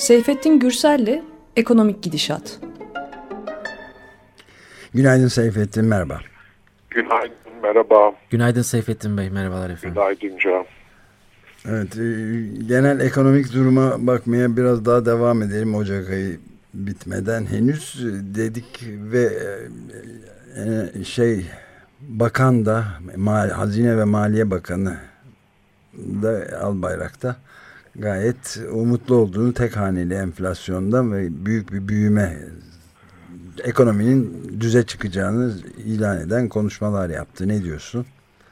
Seyfettin Gürsel'le Ekonomik Gidişat. Günaydın Seyfettin, merhaba. Günaydın, merhaba. Günaydın Seyfettin Bey, merhabalar efendim. Günaydın Can. Evet, genel ekonomik duruma bakmaya biraz daha devam edelim. Ocak ayı bitmeden henüz dedik ve bakan da Hazine ve Maliye Bakanı da Albayrak'ta gayet umutlu olduğunu, tek haneli enflasyondan ve büyük bir büyüme, ekonominin düze çıkacağını ilan eden konuşmalar yaptı. Ne diyorsun?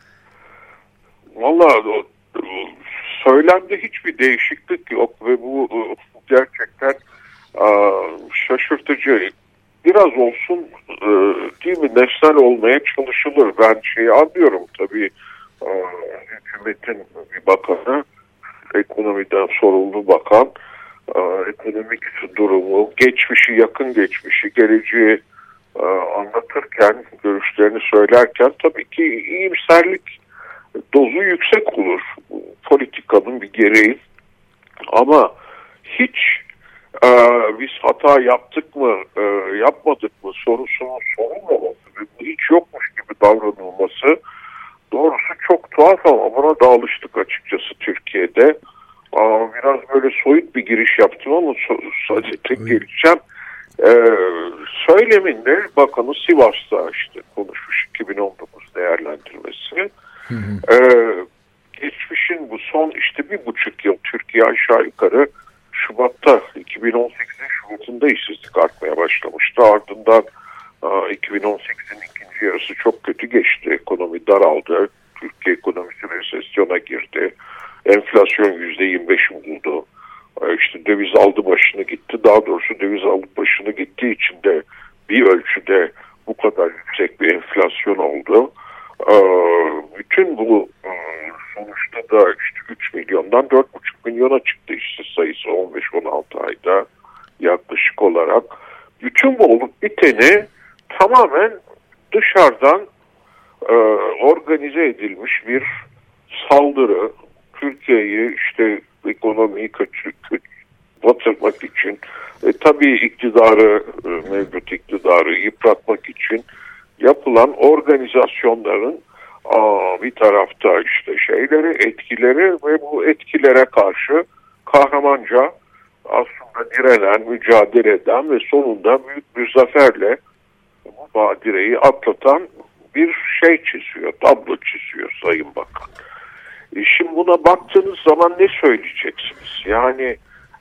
Vallahi söylemde hiçbir değişiklik yok ve bu gerçekten şaşırtıcı. Biraz olsun değil mi, nesnel olmaya çalışılır. Ben anlıyorum tabii, hükümetin bir bakanı, ekonomiden sorumlu bakan, ekonomik durumu, geçmişi, yakın geçmişi, geleceği anlatırken, görüşlerini söylerken tabii ki iyimserlik dozu yüksek olur. Politikanın bir gereği. Ama hiç biz hata yaptık mı, yapmadık mı sorusunun sorulmaması ve bu hiç yokmuş gibi davranılması doğrusu çok tuhaf, ama buna da alıştık açıkçası Türkiye'de. Biraz böyle soyut bir giriş yaptım ama sadece tek geleceğim. Söyleminde bakanı Sivas'ta konuşmuş, 2019 değerlendirmesi. Geçmişin bu son 1,5 yıl Türkiye aşağı yukarı Şubat'ta, 2018'in Şubat'ında işsizlik artmaya başlamıştı. Ardından 2018'in ikinci yarısı çok kötü geçti. Ekonomi daraldı. Türkiye ekonomisi resesyona girdi. Enflasyon %25'i buldu. Döviz aldı başını gitti. Daha doğrusu döviz aldı başını gittiği için de bir ölçüde bu kadar yüksek bir enflasyon oldu. Bütün bu sonuçta da 3 milyondan 4,5 milyona çıktı işsiz sayısı 15-16 ayda yaklaşık olarak. Bütün bu olup biteni tamamen dışarıdan organize edilmiş bir saldırı. Türkiye'yi ekonomiyi batırmak için, tabii iktidarı, mevcut iktidarı yıpratmak için yapılan organizasyonların bir tarafta etkileri ve bu etkilere karşı kahramanca aslında direnen, mücadele eden ve sonunda büyük bir zaferle bu badireyi atlatan bir çiziyor, tablo çiziyor Sayın Bakan. Şimdi buna baktığınız zaman ne söyleyeceksiniz? Yani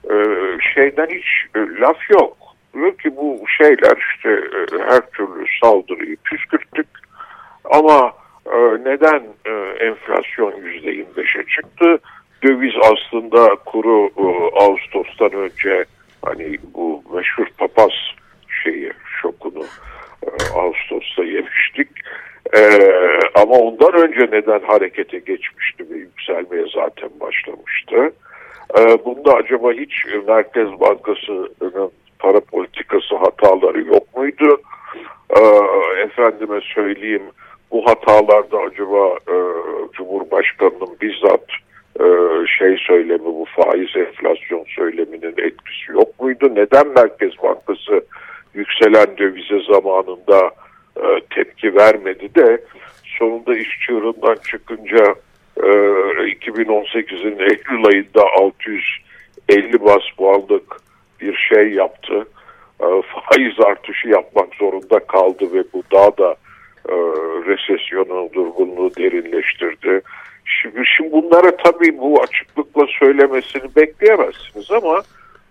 hiç laf yok. Diyor ki bu her türlü saldırıyı püskürttük ama neden enflasyon %25'e çıktı? Döviz aslında kuru Ağustos'tan önce bu meşhur papaz şokunu Ağustos'ta yemiştik. Ama ondan önce neden harekete geçmişti ve yükselmeye zaten başlamıştı? Bunda acaba hiç Merkez Bankası'nın para politikası hataları yok muydu? Efendime söyleyeyim, bu hatalarda acaba Cumhurbaşkanı'nın bizzat söylemi, bu faiz enflasyon söyleminin etkisi yok muydu? Neden Merkez Bankası yükselen dövize zamanında tepki vermedi de sonunda iş çığırından çıkınca 2018'in Eylül ayında 650 bas puanlık bir yaptı. Faiz artışı yapmak zorunda kaldı ve bu daha da resesyonun durgunluğu derinleştirdi. Şimdi bunlara tabii bu açıklıkla söylemesini bekleyemezsiniz ama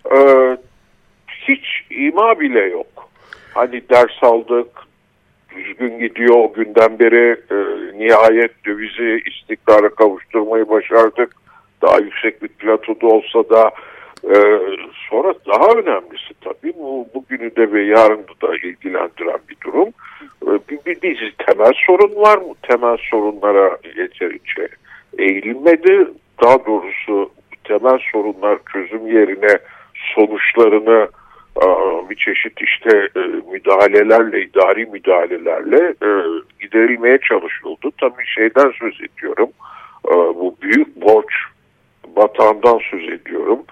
hiç ima bile yok. Ders aldık, düzgün gidiyor, o günden beri nihayet dövizi istikrara kavuşturmayı başardık. Daha yüksek bir platoda olsa da sonra daha önemlisi tabii bugünü de ve yarını da ilgilendiren bir durum. Bir dizi temel sorun var. Bu temel sorunlara yeterince eğilmedi. Daha doğrusu temel sorunlar çözüm yerine sonuçlarını bir çeşit müdahalelerle, idari müdahalelerle giderilmeye çalışıldı. Tabii söz ediyorum. Bu büyük borç batağından söz ediyorum.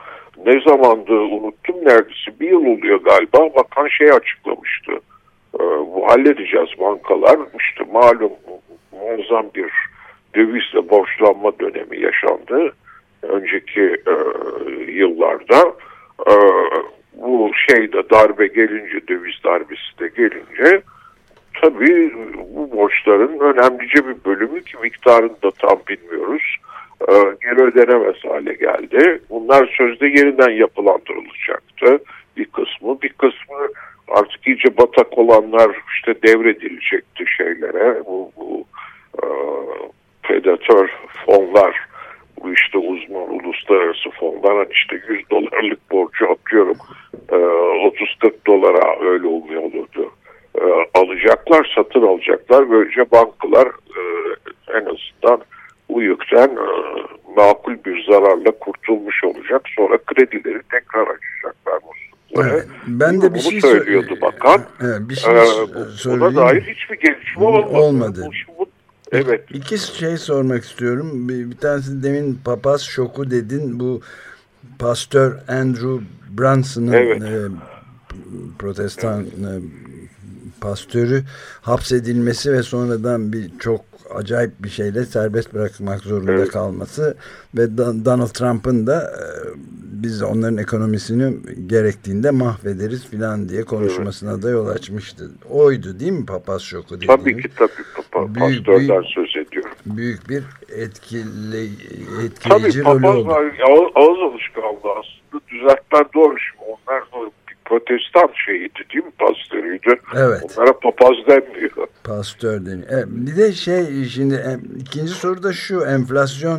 ne zamandı unuttum, neredeyse bir yıl oluyor galiba, bakan açıklamıştı. Bu halledeceğiz bankalar. İşte malum muazzam bir dövizle borçlanma dönemi yaşandı önceki yıllarda. Bu darbe gelince, döviz darbesi de gelince tabii bu borçların önemlice bir bölümü, ki miktarını da tam bilmiyoruz, geri ödenemez hale geldi. Bunlar sözde yeniden yapılandırılacaktı. Bir kısmı artık iyice batak olanlar devredilecekti bu predatör fonlar, bu uzman uluslararası fonlar, $100 borcu atıyorum 30-40 dolara, öyle olmuyordu. Alacaklar, satın alacaklar. Böylece bankalar en azından bu yükten makul bir zararla kurtulmuş olacak. Sonra kredileri tekrar açacaklar. Evet, ben de bir şey söylüyordu bakan. Buna dair hiçbir gelişme olmadı. Evet. İki şey sormak istiyorum. Bir tanesi, demin papaz şoku dedin. Bu Pastör Andrew Brunson'ın protestan pastörü hapsedilmesi ve sonradan çok acayip bir şeyle serbest bırakmak zorunda kalması ve Donald Trump'ın da biz onların ekonomisini gerektiğinde mahvederiz filan diye konuşmasına da yol açmıştı. Oydu değil mi papaz şoku dediğimiz? Tabii ki pastörden söz ediyorum. Büyük bir etkileyici tabii, rolü oldu. Ağız alışkanlığı aslında, düzeltmen doğru. Şimdi onlar protestan değil mi, pastörüydü. Evet. Onlara papaz denmiyor. Pastör deniyor. Bir de şimdi ikinci soru da şu: enflasyon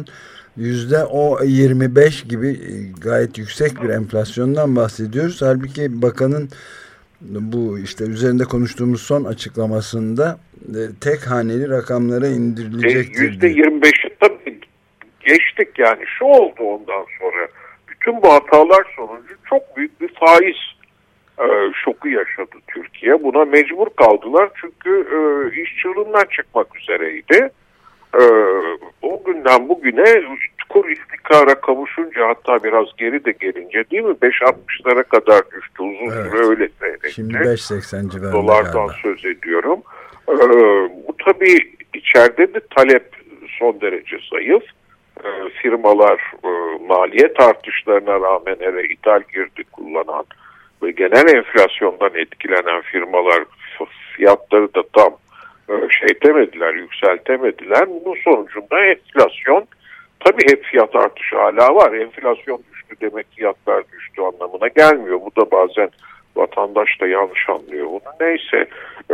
%25 gibi gayet yüksek bir enflasyondan bahsediyoruz. Halbuki bakanın bu üzerinde konuştuğumuz son açıklamasında tek haneli rakamlara indirilecektir. %25'i tabii geçtik, yani şu oldu ondan sonra. Bütün bu hatalar sonucu çok büyük bir faiz şoku yaşadı Türkiye. Buna mecbur kaldılar çünkü iş çığırından çıkmak üzereydi. O günden bugüne kur istikrara kavuşunca, hatta biraz geri de gelince değil mi, 5.60'lara kadar düştü. Uzun süre öyle seyretti. Şimdi 5.80 civarında dolardan galiba söz ediyorum. Bu tabii içeride de talep son derece zayıf. Firmalar maliyet artışlarına rağmen hele ithal girdi kullanan ve genel enflasyondan etkilenen firmalar fiyatları da tam yükseltemediler. Bunun sonucunda enflasyon, tabii hep fiyat artışı hala var. Enflasyon düştü demek fiyatlar düştü anlamına gelmiyor. Bu da bazen vatandaş da yanlış anlıyor bunu. Neyse,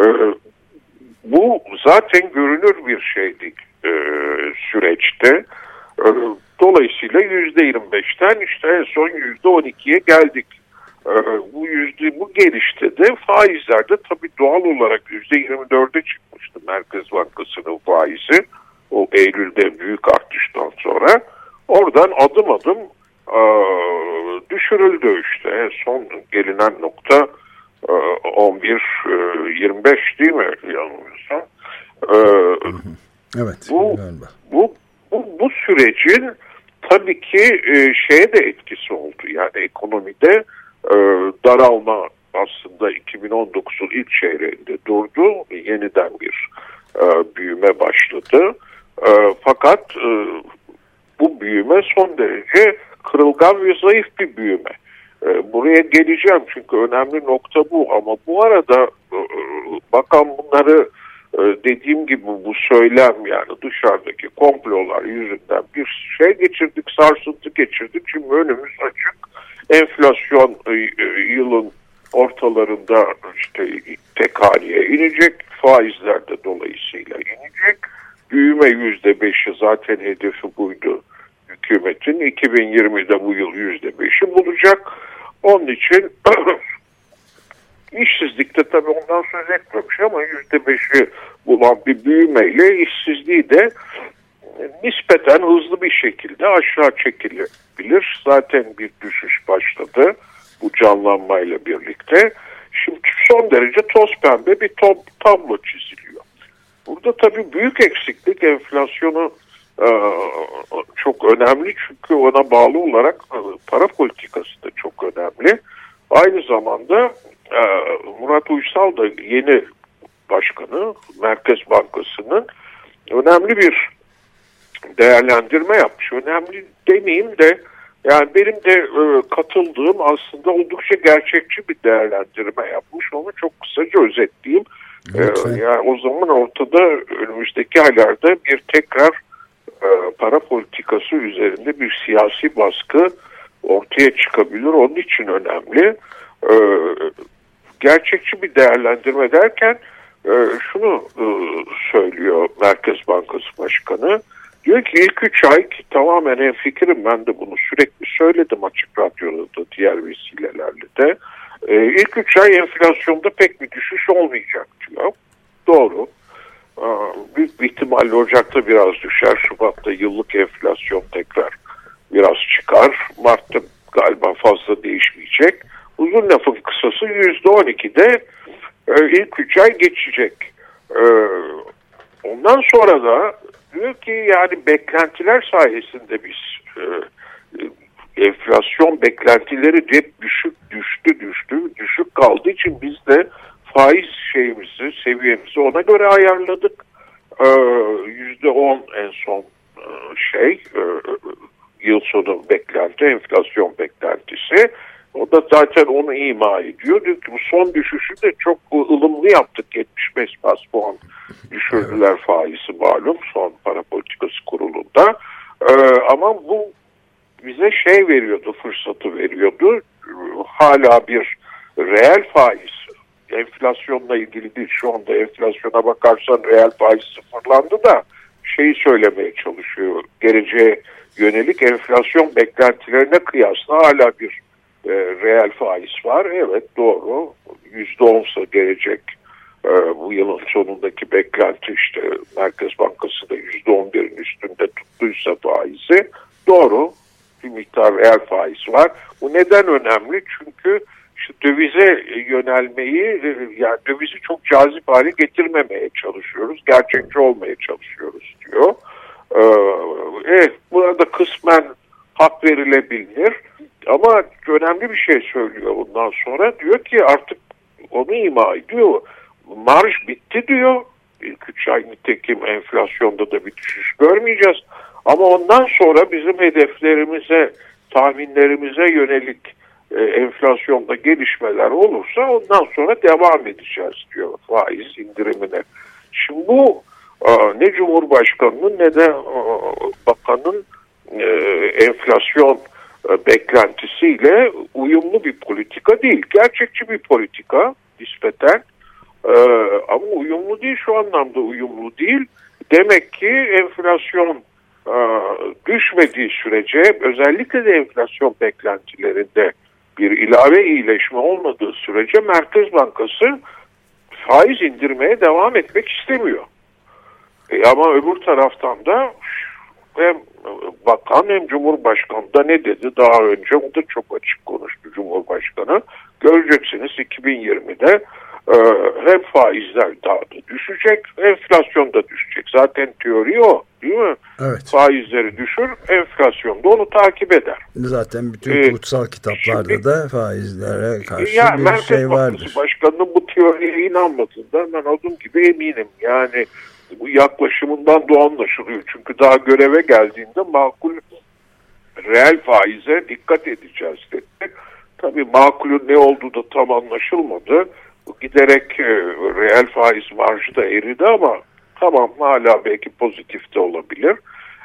bu zaten görünür bir şeydi süreçte. Dolayısıyla %25'ten en son %12'ye geldik. Bu gelişte de faizlerde tabii doğal olarak %24'e çıkmıştı Merkez Bankası'nın faizi. O Eylül'de büyük artıştan sonra. Oradan adım adım düşürüldü En son gelinen nokta 11.25 değil mi? Yanılmıyorsam. Evet. Bu sürecin tabii ki de etkisi oldu. Yani ekonomide daralma aslında 2019'un ilk çeyreğinde durdu. Yeniden bir büyüme başladı. Fakat bu büyüme son derece kırılgan ve zayıf bir büyüme. Buraya geleceğim çünkü önemli nokta bu. Ama bu arada bakan bunları dediğim gibi bu söylem, yani dışarıdaki komplolar yüzünden bir geçirdik, sarsıntı geçirdik. Şimdi önümüz açık. Enflasyon yılın ortalarında tek haneye inecek. Faizler de dolayısıyla inecek. Büyüme %5'i zaten hedefi buydu hükümetin. 2020'de bu yıl %5'i bulacak. Onun için işsizlikte tabii ondan söz etmemiş ama %5'i bulan bir büyümeyle işsizliği de nispeten hızlı bir şekilde aşağı çekilebilir. Zaten bir düşüş başladı bu canlanmayla birlikte. Şimdi son derece toz pembe bir tablo çiziliyor. Burada tabii büyük eksiklik enflasyonu çok önemli, çünkü ona bağlı olarak para politikası da çok önemli. Aynı zamanda Murat Uysal da yeni başkanı Merkez Bankası'nın önemli bir değerlendirme yapmış. Önemli demeyeyim de, yani benim de katıldığım, aslında oldukça gerçekçi bir değerlendirme yapmış. Onu çok kısaca özetleyeyim. Yani o zaman ortada önümüzdeki aylarda bir tekrar para politikası üzerinde bir siyasi baskı ortaya çıkabilir. Onun için önemli. Gerçekçi bir değerlendirme derken şunu söylüyor Merkez Bankası Başkanı. Diyor ki ilk 3 ay, ki tamamen hemfikirim, ben de bunu sürekli söyledim açık radyoda da diğer vesilelerle de. İlk 3 ay enflasyonda pek bir düşüş olmayacak diyor. Doğru. Büyük bir ihtimalle Ocak'ta biraz düşer. Şubat'ta yıllık enflasyon tekrar biraz çıkar. Mart'ta galiba fazla değişmeyecek. Uzun lafın kısası %12'de ilk 3 ay geçecek. Ondan sonra da diyor ki yani beklentiler sayesinde biz enflasyon beklentileri hep düşük kaldığı için biz de faiz seviyemizi ona göre ayarladık. %10 en son yıl sonu beklenti, enflasyon beklentisi. O da zaten onu ima ediyor. Diyor ki bu son düşüşü de çok ılımlı yaptık. 75 bas puan düşürdüler faizi malum son para politikası kurulunda. Ama bu bize fırsatı veriyordu. Hala bir reel faiz, enflasyonla ilgili değil. Şu anda enflasyona bakarsan reel faiz sıfırlandı da söylemeye çalışıyor. Geleceğe yönelik enflasyon beklentilerine kıyasla hala bir reel faiz var. Evet, doğru. %10'sa gelecek bu yılın sonundaki beklenti, Merkez Bankası da %11'in üstünde tuttuysa faizi, doğru. Bir miktar reel faiz var. Bu neden önemli? Çünkü dövize yönelmeyi, yani dövizi çok cazip hale getirmemeye çalışıyoruz. Gerçekçi olmaya çalışıyoruz diyor. Burada kısmen hak verilebilir. Ama önemli bir şey söylüyor bundan sonra. Diyor ki artık onu ima ediyor. Marj bitti diyor. İlk 3 ay nitekim enflasyonda da bir düşüş görmeyeceğiz. Ama ondan sonra bizim hedeflerimize, tahminlerimize yönelik enflasyonda gelişmeler olursa ondan sonra devam edeceğiz diyor faiz indirimine. Şimdi bu ne Cumhurbaşkanı'nın ne de bakanın enflasyon beklentisiyle uyumlu bir politika değil. Gerçekçi bir politika nispeten, ama uyumlu değil, şu anlamda uyumlu değil. Demek ki enflasyon düşmediği sürece, özellikle de enflasyon beklentilerinde bir ilave iyileşme olmadığı sürece Merkez Bankası faiz indirmeye devam etmek istemiyor. Ama öbür taraftan da hem bakan hem Cumhurbaşkanı da ne dedi daha önce, o da çok açık konuştu Cumhurbaşkanı. Göreceksiniz 2020'de hem faizler daha da düşecek, enflasyon da düşecek. Zaten teori o, değil mi? Evet. Faizleri düşür, enflasyon da onu takip eder. Zaten bütün kutsal kitaplarda da faizlere karşı bir Merkez şey vardır. Bankası Başkanı'nın bu teoriye inanmadığından ben adım gibi eminim. Yani bu yaklaşımından da anlaşılıyor. Çünkü daha göreve geldiğinde makul reel faize dikkat edeceğiz dedi. Tabii makulün ne olduğu da tam anlaşılmadı. Giderek reel faiz marjı da eridi ama tamam, hala belki pozitif de olabilir.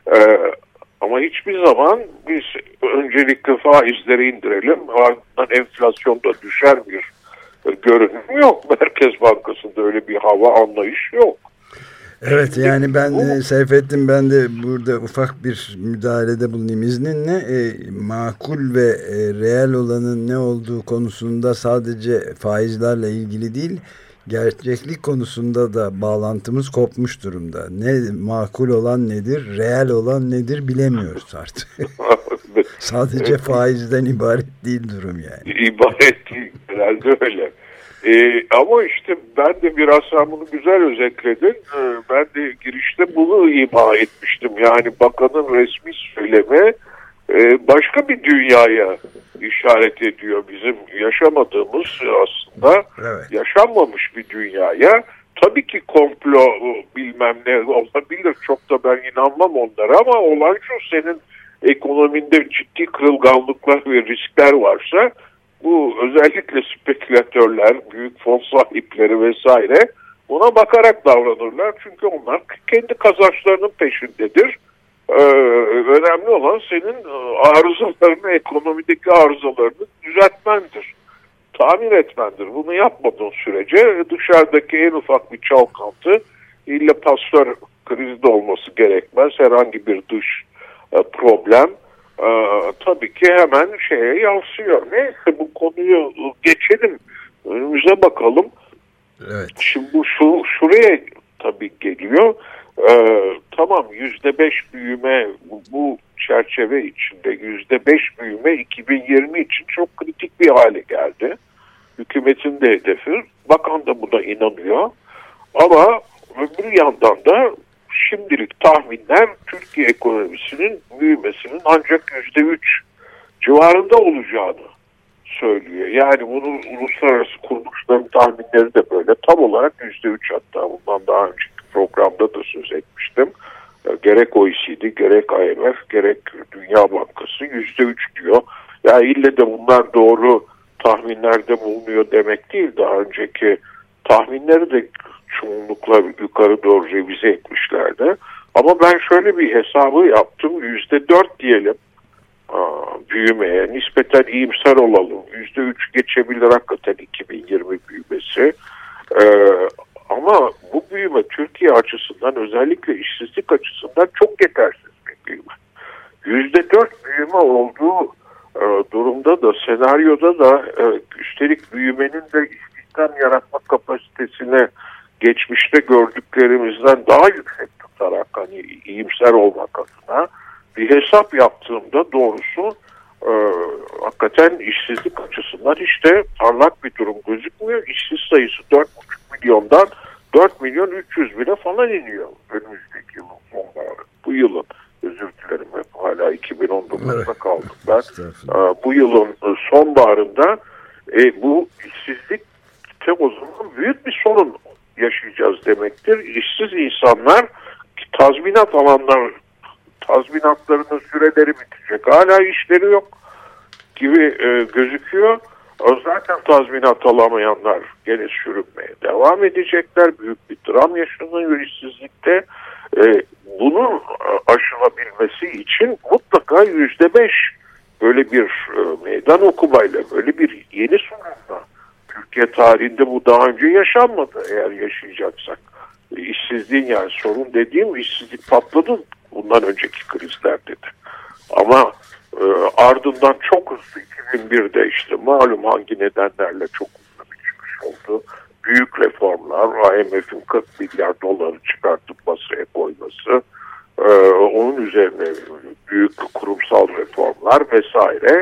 Ama hiçbir zaman biz öncelikle faizleri indirelim, ardından enflasyon da düşer bir görünüm yok. Merkez Bankası'nda öyle bir hava, anlayış yok. Evet, yani Seyfettin, ben de burada ufak bir müdahalede bulunayım izninle. Makul ve reel olanın ne olduğu konusunda sadece faizlerle ilgili değil, gerçeklik konusunda da bağlantımız kopmuş durumda. Ne makul olan nedir, reel olan nedir bilemiyoruz artık. Evet. Sadece faizden ibaret değil durum yani. İbaret değil, herhalde öyle. Ama işte ben de biraz sen bunu güzel özetledin. Ben de girişte bunu ima etmiştim. Yani bakanın resmi söylemi başka bir dünyaya işaret ediyor. Bizim yaşamadığımız aslında yaşanmamış bir dünyaya. Tabii ki komplo bilmem ne olabilir. Çok da ben inanmam onlara ama olan şu, senin ekonominde ciddi kırılganlıklar ve riskler varsa bu özellikle spekülatörler, büyük fon sahipleri vesaire buna bakarak davranırlar. Çünkü onlar kendi kazançlarının peşindedir. Önemli olan senin arızalarını, ekonomideki arızalarını düzeltmendir. Tamir etmendir. Bunu yapmadığın sürece dışarıdaki en ufak bir çalkantı, illa pastör krizde olması gerekmez. Herhangi bir dış problem tabii ki hemen şeye yansıyor. Neyse, bu konuyu geçelim. Önümüze bakalım. Evet. Şimdi bu şuraya tabii geliyor. Tamam, %5 büyüme bu çerçeve içinde %5 büyüme 2020 için çok kritik bir hale geldi. Hükümetin de hedefi. Bakan da buna inanıyor. Ama öbür yandan da şimdilik tahminler Türkiye ekonomisinin büyümesinin ancak %3 civarında olacağını söylüyor. Yani bunun uluslararası kuruluşların tahminleri de böyle. Tam olarak %3, hatta bundan daha önceki programda da söz etmiştim. Gerek OECD, gerek IMF, gerek Dünya Bankası %3 diyor. Yani ille de bunlar doğru tahminlerde bulunuyor demek değil. Daha önceki tahminleri de çoğunlukla yukarı doğru revize etmişlerdi. Ama ben şöyle bir hesabı yaptım. %4 diyelim büyümeye. Nispeten iyimser olalım. %3 geçebilir hakikaten 2020 büyümesi. Ama bu büyüme Türkiye açısından, özellikle işsizlik açısından çok yetersiz bir büyüme. %4 büyüme olduğu durumda da, senaryoda da üstelik büyümenin de istihdam yaratma kapasitesine geçmişte gördüklerimizden daha yüksek tutarak, hani iyimser olmak adına bir hesap yaptığımda doğrusu hakikaten işsizlik açısından işte parlak bir durum gözükmüyor. İşsiz sayısı 4,5 milyondan 4 milyon 300 bine falan iniyor önümüzdeki yılın sonbaharı. Bu yılın, özür dilerim, hep hala 2019'da kaldık ben. Bu yılın sonbaharında bu işsizlik o zaman büyük bir sorun yaşayacağız demektir. İşsiz insanlar, tazminat alanlar, tazminatlarının süreleri bitecek. Hala işleri yok gibi gözüküyor. Zaten tazminat alamayanlar gene sürünmeye devam edecekler. Büyük bir dram yaşanıyor işsizlikte. Bunun aşılabilmesi için mutlaka %5 böyle bir meydan okumayla, böyle bir yeni sorunla, Türkiye tarihinde bu daha önce yaşanmadı eğer yaşayacaksak. İşsizliğin, yani sorun dediğim, işsizlik patladı bundan önceki krizlerde de. Ama ardından çok hızlı 2001'de işte malum hangi nedenlerle çok hızlı bir çıkış oldu. Büyük reformlar, IMF'in 40 milyar doları çıkartıp masaya koyması, onun üzerine büyük kurumsal reformlar vesaire.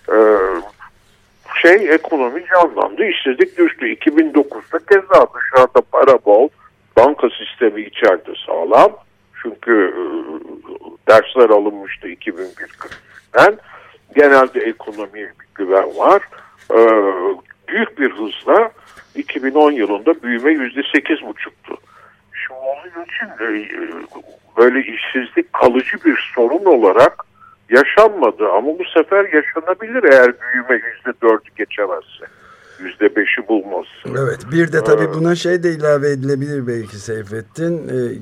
Ekonomi canlandı, işsizlik düştü. 2009'da keza dışarıda para bol, banka sistemi içeride sağlam. Çünkü dersler alınmıştı 2001 krizinden. Genelde ekonomiye bir güven var. Büyük bir hızla 2010 yılında büyüme %8,5'tu. Şimdi onun için böyle işsizlik kalıcı bir sorun olarak yaşanmadı. Ama bu sefer yaşanabilir eğer büyüme %4'ü geçemezse. %5'i bulmazsa. Evet, bir de tabii buna şey de ilave edilebilir belki Seyfettin.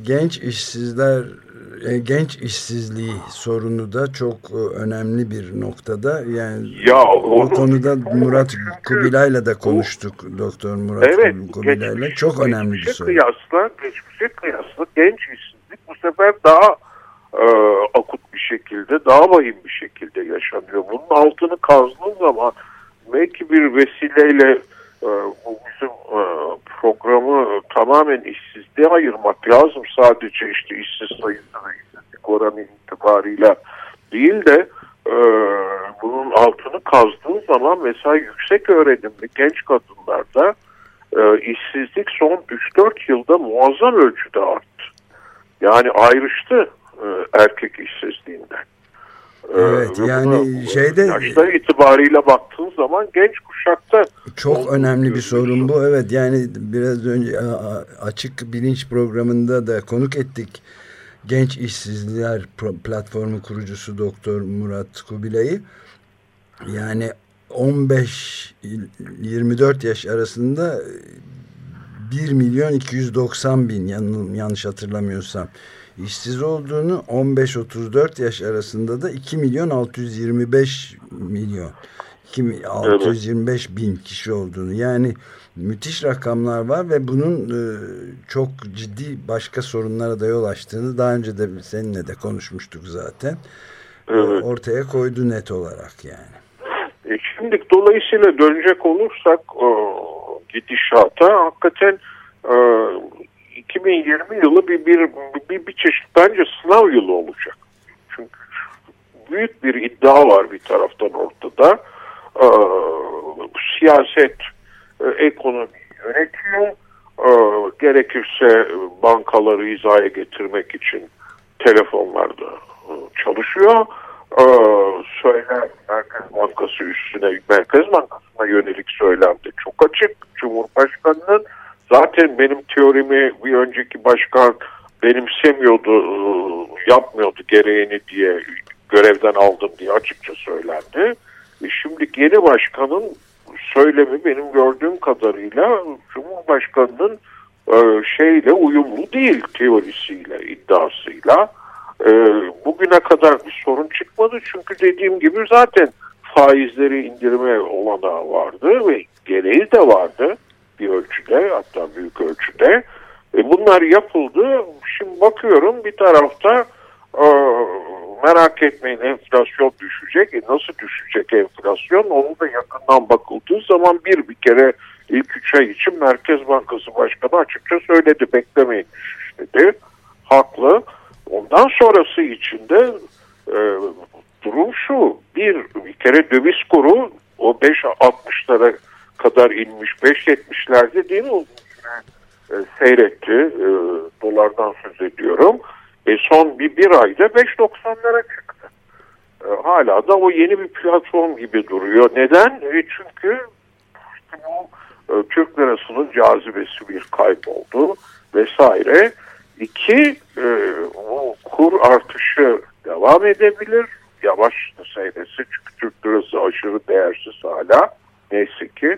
Genç işsizliği sorunu da çok önemli bir noktada. Yani ya, o konuda Murat Kubilay'la da konuştuk. Doktor Murat Kubilay'la. Çok önemli bir soru. Geçmişe kıyasla genç işsizlik bu sefer daha akut bir şekilde, daha vahim bir şekilde yaşanıyor. Bunun altını kazdığın zaman belki bir vesileyle bu bizim programı tamamen işsizliğe ayırmak lazım. Sadece işte işsiz sayısı ve işsizlik oranı itibarıyla değil de bunun altını kazdığın zaman mesela yüksek öğrenimli genç kadınlarda işsizlik son 3-4 yılda muazzam ölçüde arttı. Yani ayrıştı erkek işsizliğinden. Evet, yani şeyde yaşlar itibariyle baktığın zaman genç kuşakta çok önemli bir sorun bu. Evet, yani biraz önce Açık Bilinç programında da konuk ettik. Genç İşsizler Platformu kurucusu Doktor Murat Kubilay'ı. Yani 15-24 yaş arasında 1.290.000 yanlış hatırlamıyorsam işsiz olduğunu, 15-34 yaş arasında da 2.625.000 kişi olduğunu, yani müthiş rakamlar var ve bunun çok ciddi başka sorunlara da yol açtığını daha önce de seninle de konuşmuştuk zaten. Evet. Ortaya koydu net olarak yani. Şimdi dolayısıyla dönecek olursak gidişata hakikaten 2020 yılı bir çeşit bence sınav yılı olacak. Çünkü büyük bir iddia var bir taraftan ortada. Siyaset ekonomiyi yönetiyor. Gerekirse bankaları hizaya getirmek için telefonlarda çalışıyor. Söyler Merkez Bankası üstüne, Merkez Bankası'na yönelik söylemde çok açık. Cumhurbaşkanının zaten benim teorimi bir önceki başkan benimsemiyordu, yapmıyordu gereğini diye görevden aldım diye açıkça söylendi. Şimdi yeni başkanın söylemi benim gördüğüm kadarıyla Cumhurbaşkanının şeyle uyumlu değil, teorisiyle, iddiasıyla. Bugüne kadar bir sorun çıkmadı çünkü dediğim gibi zaten faizleri indirme olanağı vardı ve gereği de vardı bir ölçüde, hatta büyük ölçüde. Bunlar yapıldı. Şimdi bakıyorum bir tarafta merak etmeyin enflasyon düşecek. Nasıl düşecek enflasyon? Onu da yakından bakıldığı zaman bir kere ilk 3 ay için Merkez Bankası Başkanı açıkça söyledi. Beklemeyin düşüş dedi. Haklı. Ondan sonrası için de durum şu. Bir kere döviz kuru o 5.60'lara kadar inmiş. 5.70'lerde değil mi? Seyretti. Dolardan söz ediyorum. Son bir ayda 5.90'lara çıktı. Hala da o yeni bir platform gibi duruyor. Neden? Çünkü işte bu Türk lirasının cazibesi bir kayboldu vesaire. İki, o kur artışı devam edebilir. Yavaş da seyresi çünkü Türk lirası aşırı değersiz hala. Neyse ki.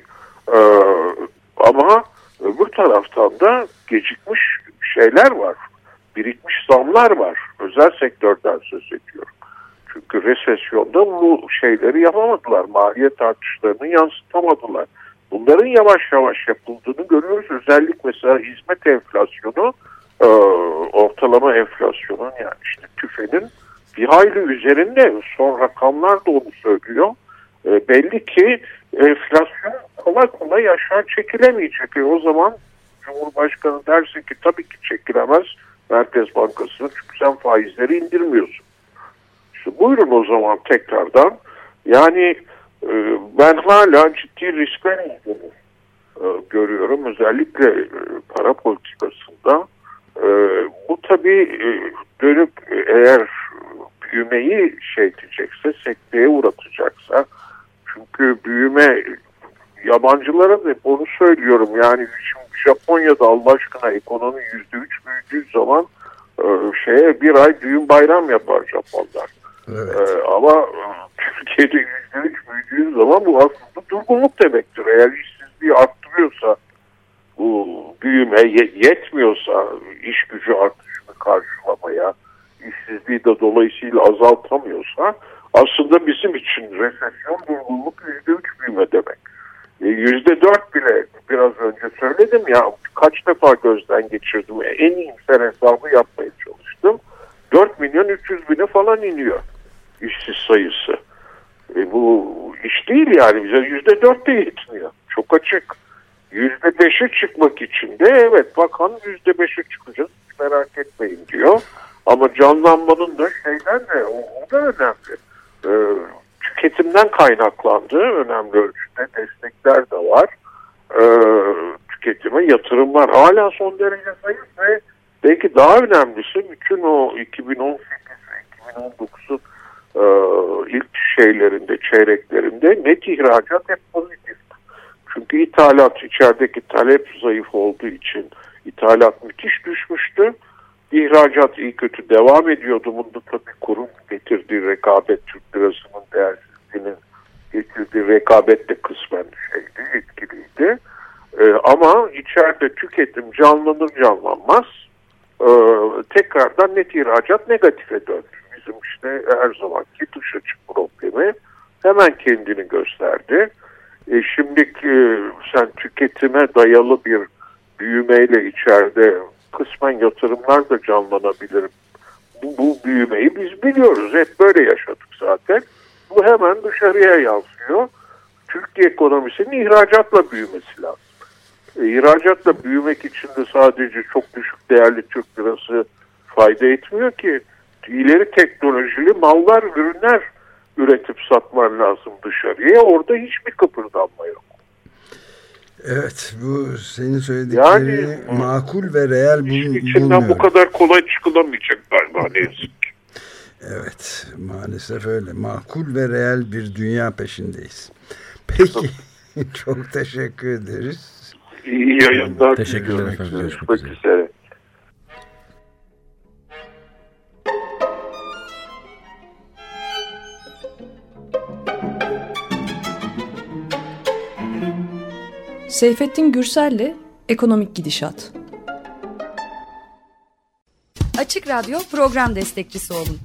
Ama öbür taraftan da gecikmiş şeyler var. Birikmiş zamlar var. Özel sektörden söz ediyorum. Çünkü resesyonda bu şeyleri yapamadılar. Maliyet artışlarını yansıtamadılar. Bunların yavaş yavaş yapıldığını görüyoruz. Özellikle mesela hizmet enflasyonu, ortalama enflasyonun, yani işte TÜFE'nin bir hayli üzerinde. Son rakamlar da onu söylüyor. Belli ki enflasyon kolay kolay aşağı çekilemeyecek. O zaman Cumhurbaşkanı derse ki tabii ki çekilemez Merkez Bankası'nın, çünkü sen faizleri indirmiyorsun. İşte buyurun o zaman tekrardan. Yani ben hala ciddi riskler görüyorum. Özellikle para politikasında. Bu tabii dönüp eğer büyümeyi diyecekse, sekteye uğratacaksa, çünkü büyüme yabancılara da onu söylüyorum, yani şimdi Japonya'da Allah aşkına ekonomi %3 büyüdüğü zaman bir ay düğün bayram yapar Japonlar. Evet. Ama Türkiye'de %3 büyüdüğü zaman bu aslında durgunluk demektir. Eğer işsizliği arttırıyorsa, bu büyüme yetmiyorsa iş gücü artışını karşılamaya, işsizliği de dolayısıyla azaltamıyorsa, aslında bizim için resesyon, durgunluk %3 büyüme demek. %4 bile biraz önce söyledim ya, kaç defa gözden geçirdim. En iyimser hesabı yapmaya çalıştım. 4.300.000'e falan iniyor işsiz sayısı. Bu iş değil yani, bize %4 de yetmiyor. Çok açık. %5'e çıkmak için de evet bakan %5'e çıkacağız, merak etmeyin diyor. Ama canlanmanın da o da önemli. Tüketimden kaynaklandığı önemli ölçüde destekler de var. tüketime yatırımlar hala son derece zayıf ve belki daha önemlisi bütün o 2018 ve 2019'un ilk çeyreklerinde net ihracat hep pozitif. Çünkü ithalat, içerideki talep zayıf olduğu için ithalat müthiş düşmüştü. İhracat iyi kötü devam ediyordu. Bunda tabii kurun getirdiği rekabet, Türk lirasının değersizliğinin getirdiği rekabet de kısmen etkiliydi. Ama içeride tüketim canlanır canlanmaz tekrardan net ihracat negatife döndü. Bizim işte her zamanki dış açık problemi hemen kendini gösterdi. Şimdi sen tüketime dayalı bir büyümeyle içeride kısmen yatırımlar da canlanabilir. Bu büyümeyi biz biliyoruz. Hep böyle yaşadık zaten. Bu hemen dışarıya yansıyor. Türkiye ekonomisinin ihracatla büyümesi lazım. İhracatla büyümek için de sadece çok düşük değerli Türk lirası fayda etmiyor ki. İleri teknolojili mallar, ürünler üretip satman lazım dışarıya. Orada hiçbir kıpırdanma yok. Evet, bu senin söyledikleri makul ve reel bulunuyor. İçinden bu kadar kolay çıkılamayacak galiba ne yazık ki. Evet, maalesef öyle. Makul ve reel bir dünya peşindeyiz. Peki, çok teşekkür ederiz. İyi yayınlar. Teşekkürler efendim. Görüşmek üzere. Seyfettin Gürsel'le Ekonomik Gidişat. Açık Radyo program destekçisi olun.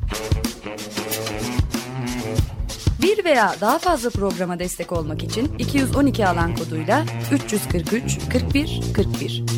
Bir veya daha fazla programa destek olmak için 212 alan koduyla 343 41 41